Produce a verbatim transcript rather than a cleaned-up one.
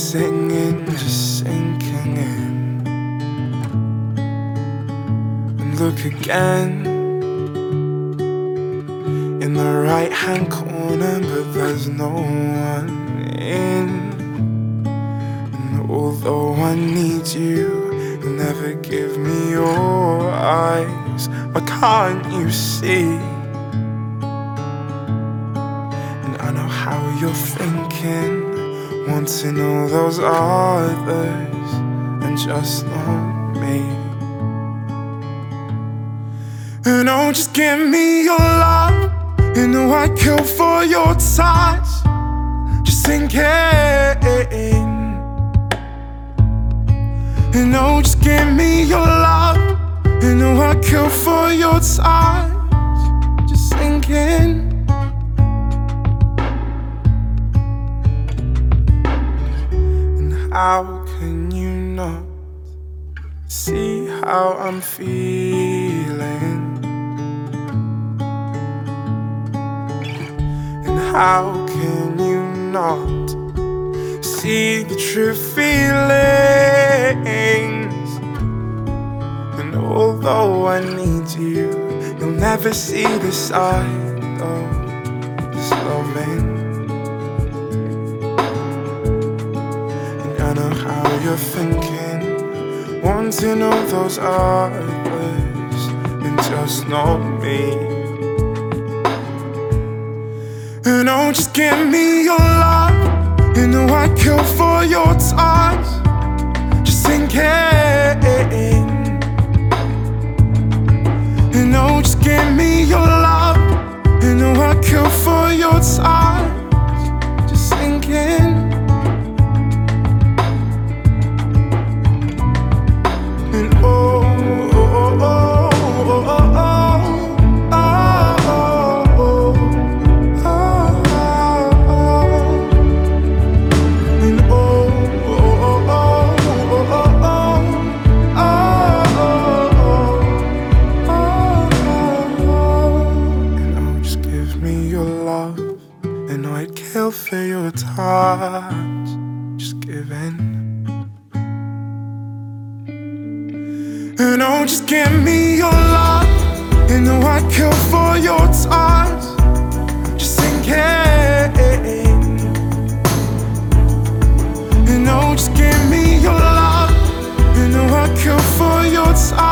singing, just sinking in. And look again in the right hand corner, but there's no one in. And although I need you, you'll never give me your eyes. Why can't you see? And I know how you're thinking, wanting all those others and just not me. And oh, just give me your love. You know I'd kill for your touch. Just sinking. And oh, just give me your love. You know I'd kill for your touch. Just sinking. How can you not see how I'm feeling? And how can you not see the true feelings? And although I need you, you'll never see the side of this loving. I know how you're thinking, wanting all those others and just not me. And oh, just give me your love. You know I'd kill for your touch. Just sinking. And oh, just give me your love. You know I'd kill for your touch. Just sinking. And I'd kill for your touch. Just give in. And oh, just give me your love. You know I'd kill for your touch. Just sinking. And oh, just give me your love. You know I'd kill for your touch.